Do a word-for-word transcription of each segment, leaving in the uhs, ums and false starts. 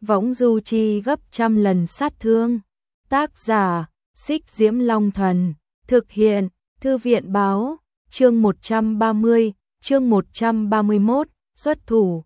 võng du chi gấp trăm lần sát thương. Tác giả, Xích Diễm Long Thần, thực hiện, Thư viện Báo, chương một trăm ba mươi, chương một trăm ba mươi mốt, xuất thủ.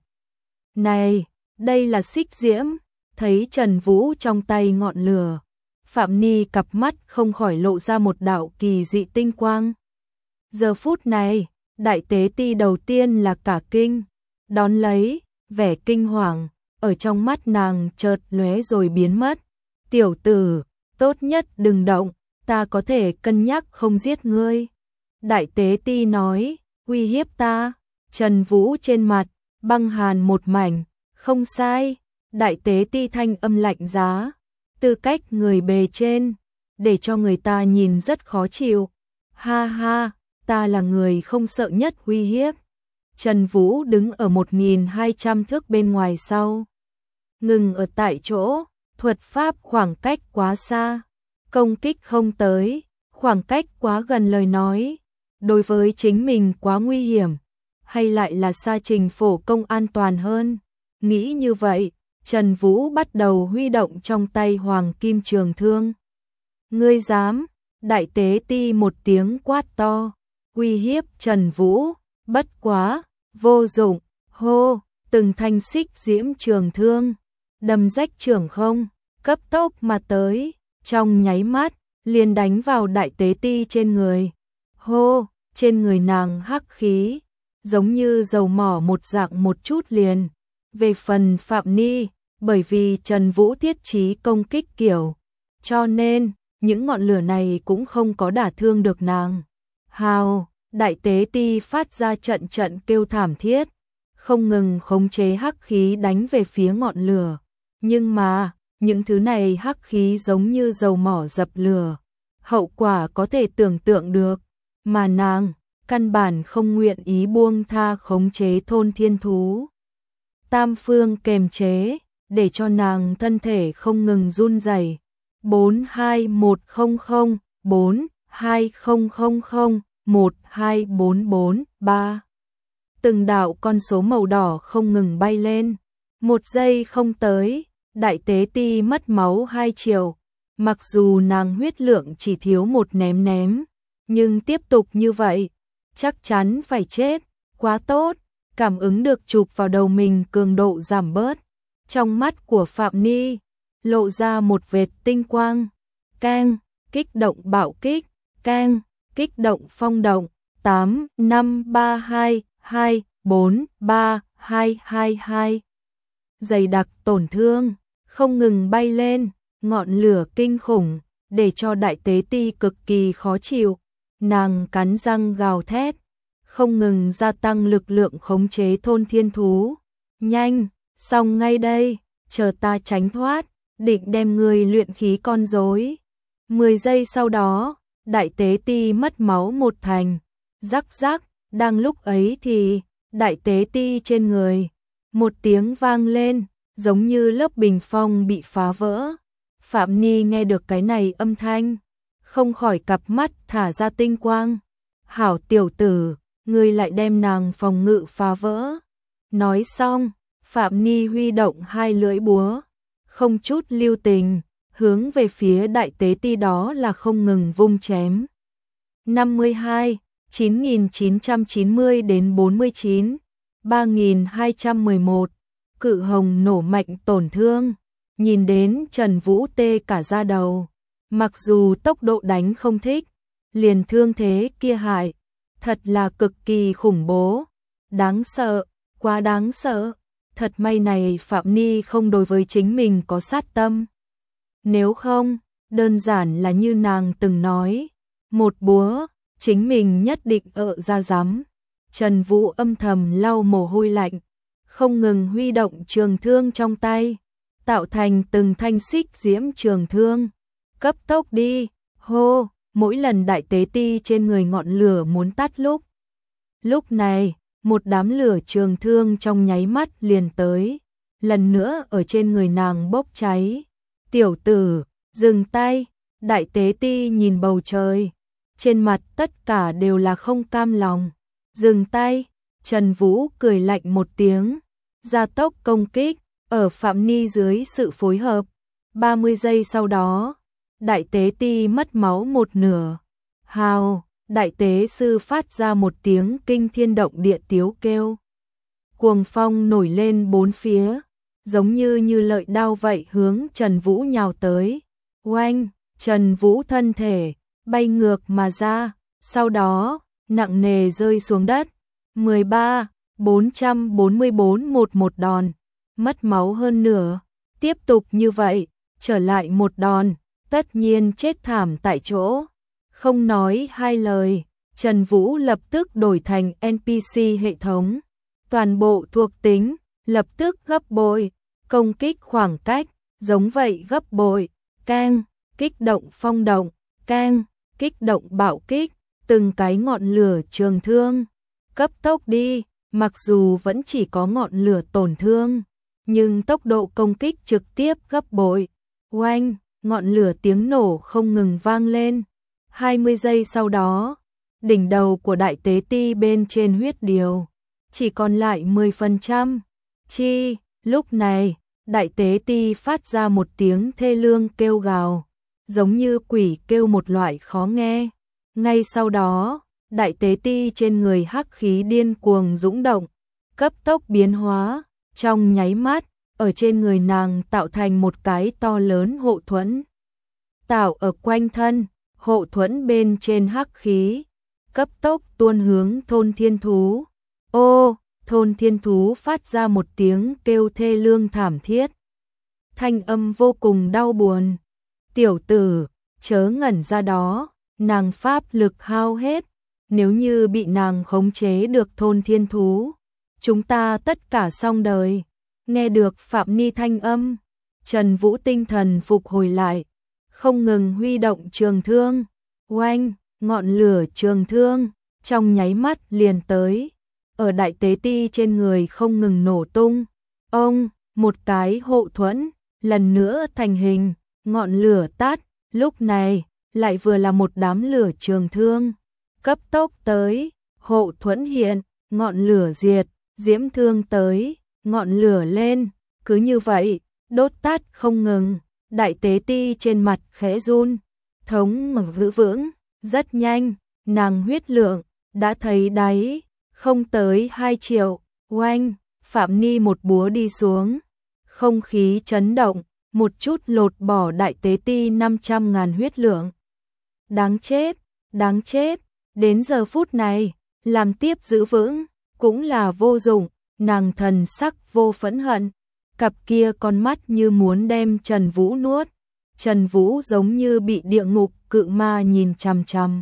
Này, đây là Xích Diễm, thấy Trần Vũ trong tay ngọn lửa. Phạm Ni cặp mắt không khỏi lộ ra một đạo kỳ dị tinh quang. Giờ phút này, đại tế ti đầu tiên là cả kinh, đón lấy, vẻ kinh hoàng, ở trong mắt nàng chợt lóe rồi biến mất. Tiểu tử, tốt nhất đừng động, ta có thể cân nhắc không giết ngươi. Đại tế ti nói, uy hiếp ta. Trần Vũ trên mặt, băng hàn một mảnh, không sai. Đại tế ti thanh âm lạnh giá, tư cách người bề trên, để cho người ta nhìn rất khó chịu. Ha ha, ta là người không sợ nhất uy hiếp. Trần Vũ đứng ở một nghìn hai trăm thước bên ngoài sau. Ngừng ở tại chỗ, thuật pháp khoảng cách quá xa. Công kích không tới, khoảng cách quá gần lời nói. Đối với chính mình quá nguy hiểm, hay lại là xa trình phổ công an toàn hơn. Nghĩ như vậy, Trần Vũ bắt đầu huy động trong tay hoàng kim trường thương. Ngươi dám, đại tế ti một tiếng quát to, uy hiếp Trần Vũ, bất quá, vô dụng, hô, từng thanh xích diễm trường thương, đâm rách trường không, cấp tốc mà tới, trong nháy mắt, liền đánh vào đại tế ti trên người. Hô, trên người nàng hắc khí, giống như dầu mỏ một dạng một chút liền. Về phần Phạm Ni, bởi vì Trần Vũ thiết trí công kích kiểu, cho nên, những ngọn lửa này cũng không có đả thương được nàng. Hào, đại tế ti phát ra trận trận kêu thảm thiết, không ngừng khống chế hắc khí đánh về phía ngọn lửa. Nhưng mà, những thứ này hắc khí giống như dầu mỏ dập lửa, hậu quả có thể tưởng tượng được, mà nàng, căn bản không nguyện ý buông tha khống chế thôn thiên thú. Tam phương kềm chế, để cho nàng thân thể không ngừng run rẩy. bốn hai một không không, bốn hai không không không, một hai bốn bốn ba. Từng đạo con số màu đỏ không ngừng bay lên. Một giây không tới, đại tế ti mất máu hai triệu. Mặc dù nàng huyết lượng chỉ thiếu một ném ném, nhưng tiếp tục như vậy, chắc chắn phải chết. Quá tốt, cảm ứng được chụp vào đầu mình cường độ giảm bớt. Trong mắt của Phạm Ni, lộ ra một vệt tinh quang. Keng, kích động bạo kích, keng, kích động phong động, tám, năm, ba, hai, hai, bốn, ba, hai, hai, hai. Dày đặc tổn thương, không ngừng bay lên, ngọn lửa kinh khủng, để cho đại tế ti cực kỳ khó chịu. Nàng cắn răng gào thét, không ngừng gia tăng lực lượng khống chế thôn thiên thú. Nhanh, xong ngay đây, chờ ta tránh thoát, định đem người luyện khí con rối. Mười giây sau đó, đại tế ti mất máu một thành. Rắc rắc, đang lúc ấy thì, đại tế ti trên người, một tiếng vang lên, giống như lớp bình phong bị phá vỡ. Phạm Ni nghe được cái này âm thanh, không khỏi cặp mắt thả ra tinh quang. Hảo tiểu tử, ngươi lại đem nàng phòng ngự phá vỡ. Nói xong, Phạm Ni huy động hai lưỡi búa, không chút lưu tình, hướng về phía đại tế ti đó là không ngừng vung chém. năm mươi hai, chín nghìn chín trăm chín mươi đến bốn mươi chín, ba nghìn hai trăm mười một, cự hồng nổ mạnh tổn thương, nhìn đến Trần Vũ tê cả da đầu. Mặc dù tốc độ đánh không thích, liền thương thế kia hại, thật là cực kỳ khủng bố, đáng sợ, quá đáng sợ. Thật may này Phạm Ni không đối với chính mình có sát tâm. Nếu không, đơn giản là như nàng từng nói, một búa, chính mình nhất định ợ ra rắm. Trần Vũ âm thầm lau mồ hôi lạnh, không ngừng huy động trường thương trong tay, tạo thành từng thanh xích diễm trường thương. Cấp tốc đi, hô, mỗi lần đại tế ti trên người ngọn lửa muốn tắt lúc. Lúc này, một đám lửa trường thương trong nháy mắt liền tới, lần nữa ở trên người nàng bốc cháy. Tiểu tử, dừng tay, đại tế ti nhìn bầu trời, trên mặt tất cả đều là không cam lòng. Dừng tay, Trần Vũ cười lạnh một tiếng, gia tốc công kích, Ở Phạm Ni dưới sự phối hợp, ba mươi giây sau đó, đại tế ti mất máu một nửa. Hào, đại tế sư phát ra một tiếng kinh thiên động địa tiếu kêu. Cuồng phong nổi lên bốn phía, giống như như lợi đao vậy hướng Trần Vũ nhào tới. Oanh, Trần Vũ thân thể bay ngược mà ra, sau đó nặng nề rơi xuống đất. mười ba, bốn trăm bốn mươi bốn một một đòn, mất máu hơn nửa. Tiếp tục như vậy, trở lại một đòn, tất nhiên chết thảm tại chỗ. Không nói hai lời, Trần Vũ lập tức đổi thành en pê xê hệ thống. Toàn bộ thuộc tính, lập tức gấp bội, công kích khoảng cách, giống vậy gấp bội, cang, kích động phong động, cang, kích động bạo kích, từng cái ngọn lửa trường thương. Cấp tốc đi, mặc dù vẫn chỉ có ngọn lửa tổn thương, nhưng tốc độ công kích trực tiếp gấp bội. Oanh, ngọn lửa tiếng nổ không ngừng vang lên. hai mươi giây sau đó, đỉnh đầu của đại tế ti bên trên huyết điều chỉ còn lại mười phần trăm. Chi, lúc này, đại tế ti phát ra một tiếng thê lương kêu gào, giống như quỷ kêu một loại khó nghe. Ngay sau đó, đại tế ti trên người hắc khí điên cuồng dũng động, cấp tốc biến hóa, trong nháy mắt, ở trên người nàng tạo thành một cái to lớn hộ thuẫn. Tạo ở quanh thân, hộ thuẫn bên trên hắc khí, cấp tốc tuôn hướng thôn thiên thú. Ô, thôn thiên thú phát ra một tiếng kêu thê lương thảm thiết. Thanh âm vô cùng đau buồn. Tiểu tử, chớ ngẩn ra đó, nàng pháp lực hao hết. Nếu như bị nàng khống chế được thôn thiên thú, chúng ta tất cả xong đời. Nghe được Phạm Ni thanh âm, Trần Vũ tinh thần phục hồi lại, không ngừng huy động trường thương. Oanh, ngọn lửa trường thương, trong nháy mắt liền tới. Ở đại tế ti trên người không ngừng nổ tung. Ông, một cái hộ thuẫn, lần nữa thành hình, ngọn lửa tắt, lúc này, lại vừa là một đám lửa trường thương. Cấp tốc tới, hộ thuẫn hiện, ngọn lửa diệt, diễm thương tới, ngọn lửa lên, cứ như vậy, đốt tắt không ngừng. Đại tế ti trên mặt khẽ run, thống mở vữ vững, rất nhanh, nàng huyết lượng, đã thấy đáy, không tới hai triệu. Oanh, Phạm Ni một búa đi xuống, không khí chấn động, một chút lột bỏ đại tế ti năm trăm ngàn huyết lượng. Đáng chết, đáng chết, đến giờ phút này, làm tiếp giữ vững, cũng là vô dụng. Nàng thần sắc vô phẫn hận, cặp kia con mắt như muốn đem Trần Vũ nuốt. Trần Vũ giống như bị địa ngục cự ma nhìn chằm chằm,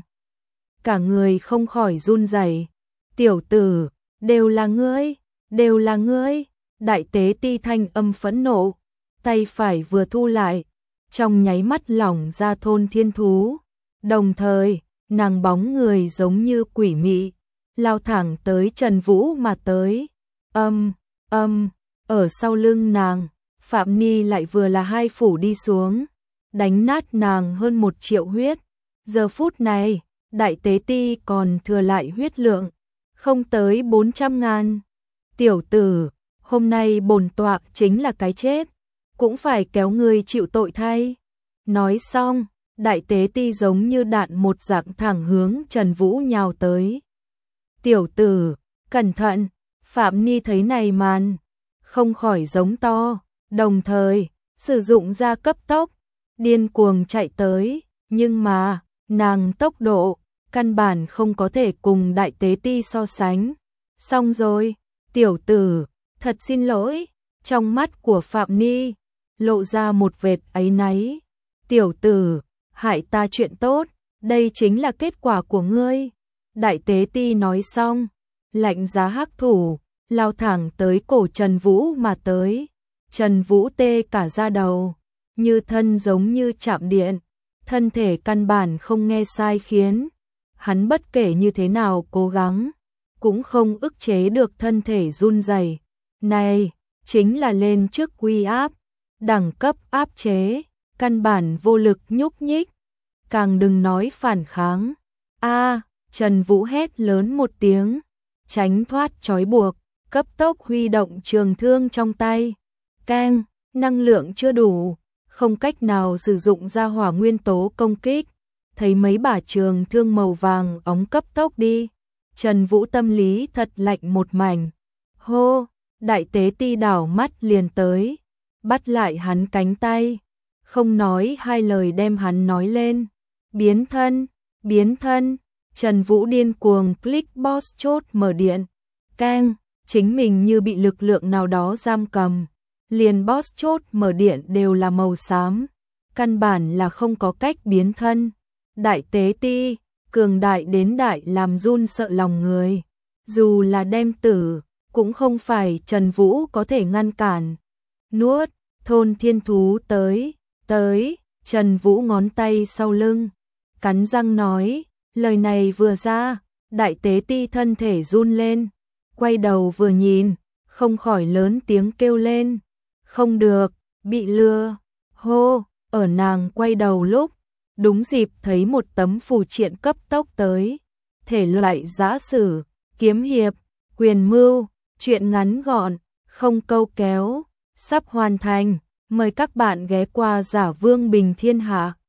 cả người không khỏi run rẩy. Tiểu tử, đều là ngươi, đều là ngươi. Đại tế ti thanh âm phẫn nộ, tay phải vừa thu lại, trong nháy mắt lỏng ra thôn thiên thú. Đồng thời, nàng bóng người giống như quỷ mị, lao thẳng tới Trần Vũ mà tới. Âm, âm, ở sau lưng nàng, Phạm Ni lại vừa là hai phủ đi xuống, đánh nát nàng hơn một triệu huyết. Giờ phút này, đại tế ti còn thừa lại huyết lượng, không tới bốn trăm ngàn. Tiểu tử, hôm nay bổn tọa chính là cái chết, cũng phải kéo ngươi chịu tội thay. Nói xong, đại tế ti giống như đạn một dạng thẳng hướng Trần Vũ nhào tới. Tiểu tử, cẩn thận. Phạm Ni thấy này màn, không khỏi giống to, đồng thời, sử dụng ra cấp tốc, điên cuồng chạy tới, nhưng mà, nàng tốc độ, căn bản không có thể cùng đại tế ti so sánh. Xong rồi, tiểu tử, thật xin lỗi, trong mắt của Phạm Ni, lộ ra một vệt áy náy. Tiểu tử, hại ta chuyện tốt, đây chính là kết quả của ngươi. Đại tế ti nói xong, lạnh giá hắc thủ, lao thẳng tới cổ Trần Vũ mà tới. Trần Vũ tê cả da đầu, như thân giống như chạm điện, thân thể căn bản không nghe sai khiến. Hắn bất kể như thế nào cố gắng, cũng không ức chế được thân thể run rẩy. Này, chính là lên trước uy áp, đẳng cấp áp chế, căn bản vô lực nhúc nhích, càng đừng nói phản kháng. A, Trần Vũ hét lớn một tiếng, tránh thoát trói buộc, cấp tốc huy động trường thương trong tay. Keng, năng lượng chưa đủ, không cách nào sử dụng ra hỏa nguyên tố công kích. Thấy mấy bả trường thương màu vàng óng cấp tốc đi, Trần Vũ tâm lý thật lạnh một mảnh. Hô, đại tế ti đảo mắt liền tới, bắt lại hắn cánh tay, không nói hai lời đem hắn nói lên. Biến thân, biến thân, Trần Vũ điên cuồng click boss chốt mở điện. Keng, chính mình như bị lực lượng nào đó giam cầm. Liền boss chốt mở điện đều là màu xám, căn bản là không có cách biến thân. Đại tế ti, cường đại đến đại làm run sợ lòng người. Dù là đem tử, cũng không phải Trần Vũ có thể ngăn cản. Nuốt, thôn thiên thú tới, tới, Trần Vũ ngón tay sau lưng, cắn răng nói, lời này vừa ra, đại tế ti thân thể run lên, quay đầu vừa nhìn, không khỏi lớn tiếng kêu lên. Không được, bị lừa. Hô, ở nàng quay đầu lúc, đúng dịp thấy một tấm phù triện cấp tốc tới. Thể loại giã sử, kiếm hiệp, quyền mưu, truyện ngắn gọn, không câu kéo, sắp hoàn thành. Mời các bạn ghé qua Giả Vương Bình Thiên Hạ.